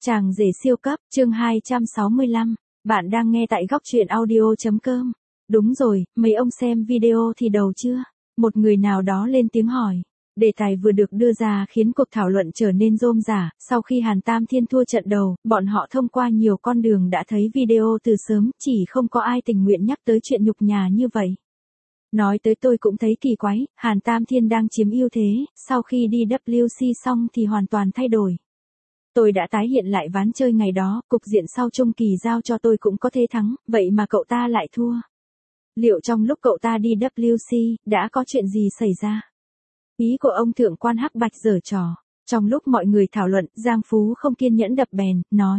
Chàng rể siêu cấp, chương 265. Bạn đang nghe tại góc truyện audio.com. Đúng rồi, mấy ông xem video thì đầu chưa? Một người nào đó lên tiếng hỏi. Đề tài vừa được đưa ra khiến cuộc thảo luận trở nên rôm rả. Sau khi Hàn Tam Thiên thua trận đầu, bọn họ thông qua nhiều con đường đã thấy video từ sớm, chỉ không có ai tình nguyện nhắc tới chuyện nhục nhã như vậy. Nói tới tôi cũng thấy kỳ quái, Hàn Tam Thiên đang chiếm ưu thế, sau khi đi WC xong thì hoàn toàn thay đổi. Tôi đã tái hiện lại ván chơi ngày đó, cục diện sau chung kỳ giao cho tôi cũng có thể thắng, vậy mà cậu ta lại thua. Liệu trong lúc cậu ta đi WC, đã có chuyện gì xảy ra? Ý của ông thượng quan Hắc Bạch giở trò. Trong lúc mọi người thảo luận, Giang Phú không kiên nhẫn đập bèn, nói.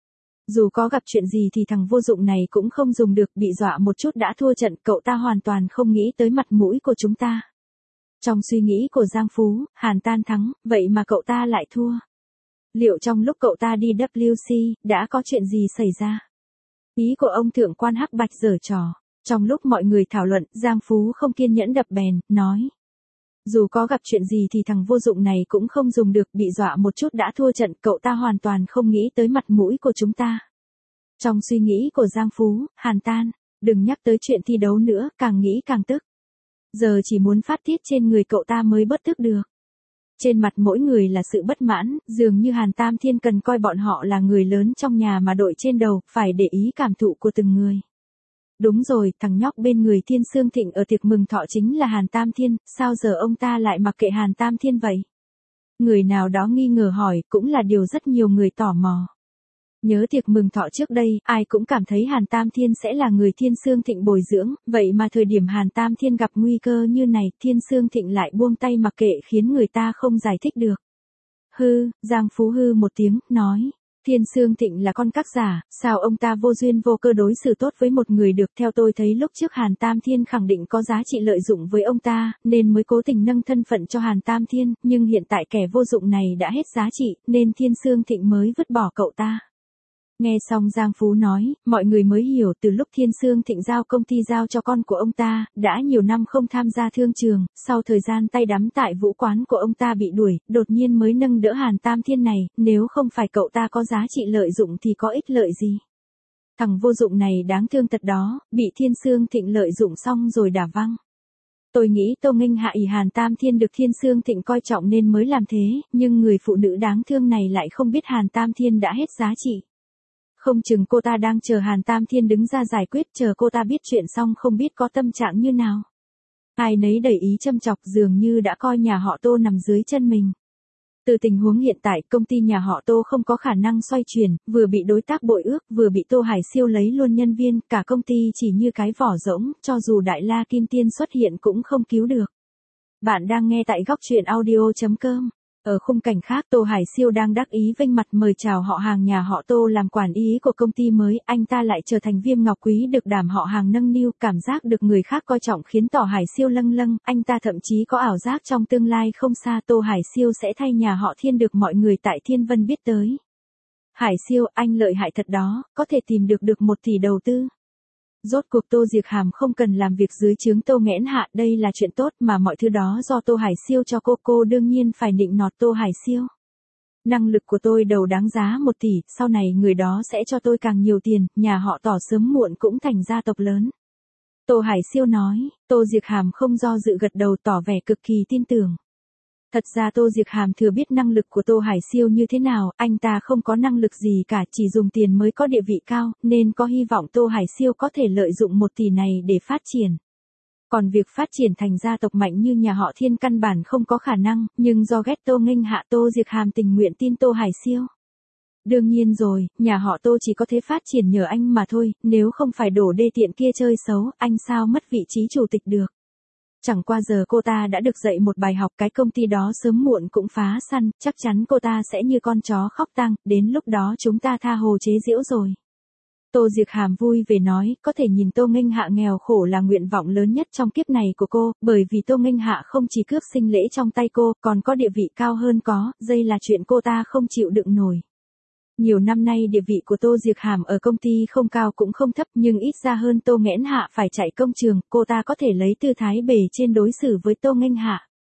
Dù có gặp chuyện gì thì thằng vô dụng này cũng không dùng được, bị dọa một chút đã thua trận, cậu ta hoàn toàn không nghĩ tới mặt mũi của chúng ta. Trong suy nghĩ của Giang Phú, Hàn Tan thắng, vậy mà cậu ta lại thua. Liệu trong lúc cậu ta đi WC, đã có chuyện gì xảy ra? Ý của ông thượng quan Hắc Bạch giở trò. Trong lúc mọi người thảo luận, Giang Phú không kiên nhẫn đập bèn, nói. Dù có gặp chuyện gì thì thằng vô dụng này cũng không dùng được, bị dọa một chút đã thua trận, cậu ta hoàn toàn không nghĩ tới mặt mũi của chúng ta. Trong suy nghĩ của Giang Phú, Hàn Tan, đừng nhắc tới chuyện thi đấu nữa, càng nghĩ càng tức. Giờ chỉ muốn phát tiết trên người cậu ta mới bớt tức được. Trên mặt mỗi người là sự bất mãn, dường như Hàn Tam Thiên cần coi bọn họ là người lớn trong nhà mà đội trên đầu, phải để ý cảm thụ của từng người. Đúng rồi, thằng nhóc bên người Thiên Sương Thịnh ở tiệc mừng thọ chính là Hàn Tam Thiên, sao giờ ông ta lại mặc kệ Hàn Tam Thiên vậy? Người nào đó nghi ngờ hỏi, cũng là điều rất nhiều người tò mò. Nhớ tiệc mừng thọ trước đây, ai cũng cảm thấy Hàn Tam Thiên sẽ là người Thiên Sương Thịnh bồi dưỡng, vậy mà thời điểm Hàn Tam Thiên gặp nguy cơ như này, Thiên Sương Thịnh lại buông tay mặc kệ khiến người ta không giải thích được. Hư, Giang Phú hư một tiếng, nói. Thiên Sương Thịnh là con các giả, sao ông ta vô duyên vô cơ đối xử tốt với một người được? Theo tôi thấy lúc trước Hàn Tam Thiên khẳng định có giá trị lợi dụng với ông ta, nên mới cố tình nâng thân phận cho Hàn Tam Thiên, nhưng hiện tại kẻ vô dụng này đã hết giá trị, nên Thiên Sương Thịnh mới vứt bỏ cậu ta. Nghe xong Giang Phú nói, mọi người mới hiểu từ lúc Thiên Sương Thịnh giao công ty giao cho con của ông ta, đã nhiều năm không tham gia thương trường, sau thời gian tay đắm tại vũ quán của ông ta bị đuổi, đột nhiên mới nâng đỡ Hàn Tam Thiên này, nếu không phải cậu ta có giá trị lợi dụng thì có ích lợi gì. Thằng vô dụng này đáng thương thật đó, bị Thiên Sương Thịnh lợi dụng xong rồi đả văng. Tôi nghĩ Tô Nghênh Hạ ỷ Hàn Tam Thiên được Thiên Sương Thịnh coi trọng nên mới làm thế, nhưng người phụ nữ đáng thương này lại không biết Hàn Tam Thiên đã hết giá trị. Không chừng cô ta đang chờ Hàn Tam Thiên đứng ra giải quyết, chờ cô ta biết chuyện xong không biết có tâm trạng như nào. Ai nấy đầy ý châm chọc, dường như đã coi nhà họ Tô nằm dưới chân mình. Từ tình huống hiện tại, công ty nhà họ Tô không có khả năng xoay chuyển, vừa bị đối tác bội ước, vừa bị Tô Hải Siêu lấy luôn nhân viên, cả công ty chỉ như cái vỏ rỗng, cho dù Đại La Kim Tiên xuất hiện cũng không cứu được. Bạn đang nghe tại góc truyện audio.com. Ở khung cảnh khác, Tô Hải Siêu đang đắc ý vênh mặt mời chào họ hàng nhà họ Tô làm quản lý của công ty mới, anh ta lại trở thành Viêm Ngọc Quý được đảm họ hàng nâng niu, cảm giác được người khác coi trọng khiến Tô Hải Siêu lâng lâng, anh ta thậm chí có ảo giác trong tương lai không xa Tô Hải Siêu sẽ thay nhà họ Thiên được mọi người tại Thiên Vân biết tới. Hải Siêu, anh lợi hại thật đó, có thể tìm được 1 tỷ đầu tư. Rốt cuộc Tô Diệc Hàm không cần làm việc dưới trướng Tô Nghẽn Hạ, đây là chuyện tốt mà mọi thứ đó do Tô Hải Siêu cho cô đương nhiên phải nịnh nọt Tô Hải Siêu. Năng lực của tôi đầu đáng giá 1 tỷ, sau này người đó sẽ cho tôi càng nhiều tiền, nhà họ Tỏ sớm muộn cũng thành gia tộc lớn. Tô Hải Siêu nói, Tô Diệc Hàm không do dự gật đầu tỏ vẻ cực kỳ tin tưởng. Thật ra Tô Diệc Hàm thừa biết năng lực của Tô Hải Siêu như thế nào, anh ta không có năng lực gì cả, chỉ dùng tiền mới có địa vị cao, nên có hy vọng Tô Hải Siêu có thể lợi dụng 1 tỷ này để phát triển. Còn việc phát triển thành gia tộc mạnh như nhà họ Thiên căn bản không có khả năng, nhưng do ghét Tô Nghênh Hạ, Tô Diệc Hàm tình nguyện tin Tô Hải Siêu. Đương nhiên rồi, nhà họ Tô chỉ có thể phát triển nhờ anh mà thôi, nếu không phải đổ đê tiện kia chơi xấu, anh sao mất vị trí chủ tịch được. Chẳng qua giờ cô ta đã được dạy một bài học, cái công ty đó sớm muộn cũng phá săn, chắc chắn cô ta sẽ như con chó khóc tang, đến lúc đó chúng ta tha hồ chế giễu rồi. Tô Diệc Hàm vui vẻ nói, có thể nhìn Tô Nghênh Hạ nghèo khổ là nguyện vọng lớn nhất trong kiếp này của cô, bởi vì Tô Nghênh Hạ không chỉ cướp sinh lễ trong tay cô, còn có địa vị cao hơn đây là chuyện cô ta không chịu đựng nổi. Nhiều năm nay địa vị của Tô Diệc Hàm ở công ty không cao cũng không thấp, nhưng ít ra hơn Tô Nghẽn Hạ phải chạy công trường, cô ta có thể lấy tư thái bề trên đối xử với Tô Nghênh Hạ.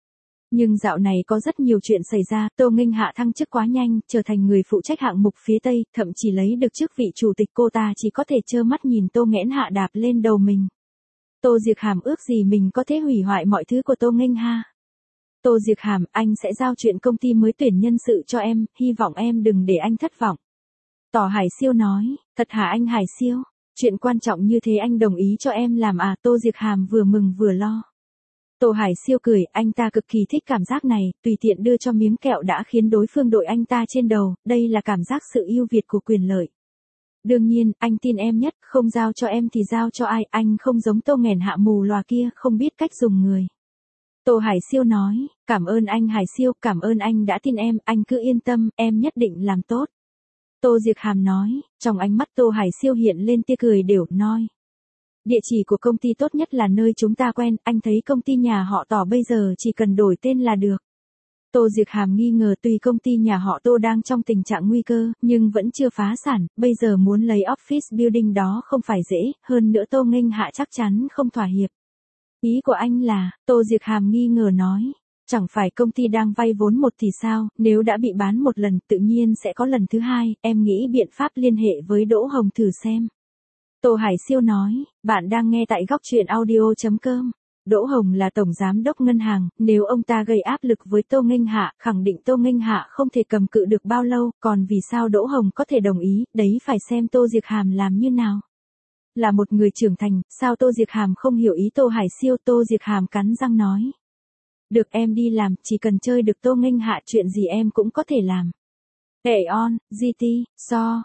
Nhưng dạo này có rất nhiều chuyện xảy ra, Tô Nghênh Hạ thăng chức quá nhanh, trở thành người phụ trách hạng mục phía Tây, thậm chí lấy được chức vị chủ tịch, cô ta chỉ có thể trơ mắt nhìn Tô Nghẽn Hạ đạp lên đầu mình. Tô Diệc Hàm ước gì mình có thể hủy hoại mọi thứ của Tô Nghênh Hạ. Tô Diệc Hàm, anh sẽ giao chuyện công ty mới tuyển nhân sự cho em, hy vọng em đừng để anh thất vọng. Tỏ Hải Siêu nói, thật hả anh Hải Siêu? Chuyện quan trọng như thế anh đồng ý cho em làm à? Tô Diệc Hàm vừa mừng vừa lo. Tô Hải Siêu cười, anh ta cực kỳ thích cảm giác này, tùy tiện đưa cho miếng kẹo đã khiến đối phương đội anh ta trên đầu, đây là cảm giác sự ưu việt của quyền lợi. Đương nhiên, anh tin em nhất, không giao cho em thì giao cho ai, anh không giống Tô Nghèn Hạ mù lòa kia, không biết cách dùng người. Tô Hải Siêu nói, cảm ơn anh Hải Siêu, cảm ơn anh đã tin em, anh cứ yên tâm, em nhất định làm tốt. Tô Diệc Hàm nói, trong ánh mắt Tô Hải Siêu hiện lên tia cười đều, nói. Địa chỉ của công ty tốt nhất là nơi chúng ta quen, anh thấy công ty nhà họ Tỏ bây giờ chỉ cần đổi tên là được. Tô Diệc Hàm nghi ngờ tuy công ty nhà họ Tô đang trong tình trạng nguy cơ, nhưng vẫn chưa phá sản, bây giờ muốn lấy office building đó không phải dễ, hơn nữa Tô Nghênh Hạ chắc chắn không thỏa hiệp. Ý của anh là, Tô Diệc Hàm nghi ngờ nói, chẳng phải công ty đang vay vốn một thì sao, nếu đã bị bán một lần tự nhiên sẽ có lần thứ hai, em nghĩ biện pháp liên hệ với Đỗ Hồng thử xem. Tô Hải Siêu nói, bạn đang nghe tại góc truyện audio.com. Đỗ Hồng là tổng giám đốc ngân hàng, nếu ông ta gây áp lực với Tô Nghênh Hạ, khẳng định Tô Nghênh Hạ không thể cầm cự được bao lâu, còn vì sao Đỗ Hồng có thể đồng ý, đấy phải xem Tô Diệc Hàm làm như nào. Là một người trưởng thành, sao Tô Diệc Hàm không hiểu ý Tô Hải Siêu? Tô Diệc Hàm cắn răng nói. Được em đi làm, chỉ cần chơi được Tô Nghênh Hạ chuyện gì em cũng có thể làm. Hệ on, GT, so,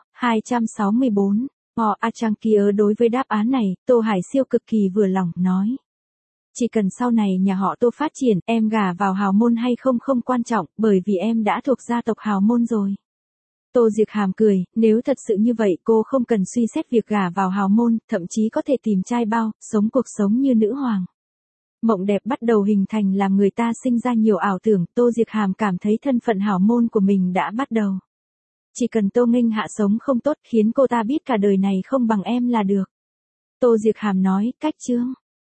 264. A Trang kia đối với đáp án này, Tô Hải Siêu cực kỳ vừa lòng, nói. Chỉ cần sau này nhà họ Tô phát triển, em gả vào hào môn hay không không quan trọng, bởi vì em đã thuộc gia tộc hào môn rồi. Tô Diệc Hàm cười, nếu thật sự như vậy cô không cần suy xét việc gả vào hào môn, thậm chí có thể tìm trai bao, sống cuộc sống như nữ hoàng. Mộng đẹp bắt đầu hình thành làm người ta sinh ra nhiều ảo tưởng, Tô Diệc Hàm cảm thấy thân phận hào môn của mình đã bắt đầu. Chỉ cần Tô Nghênh Hạ sống không tốt khiến cô ta biết cả đời này không bằng em là được. Tô Diệc Hàm nói, cách chương.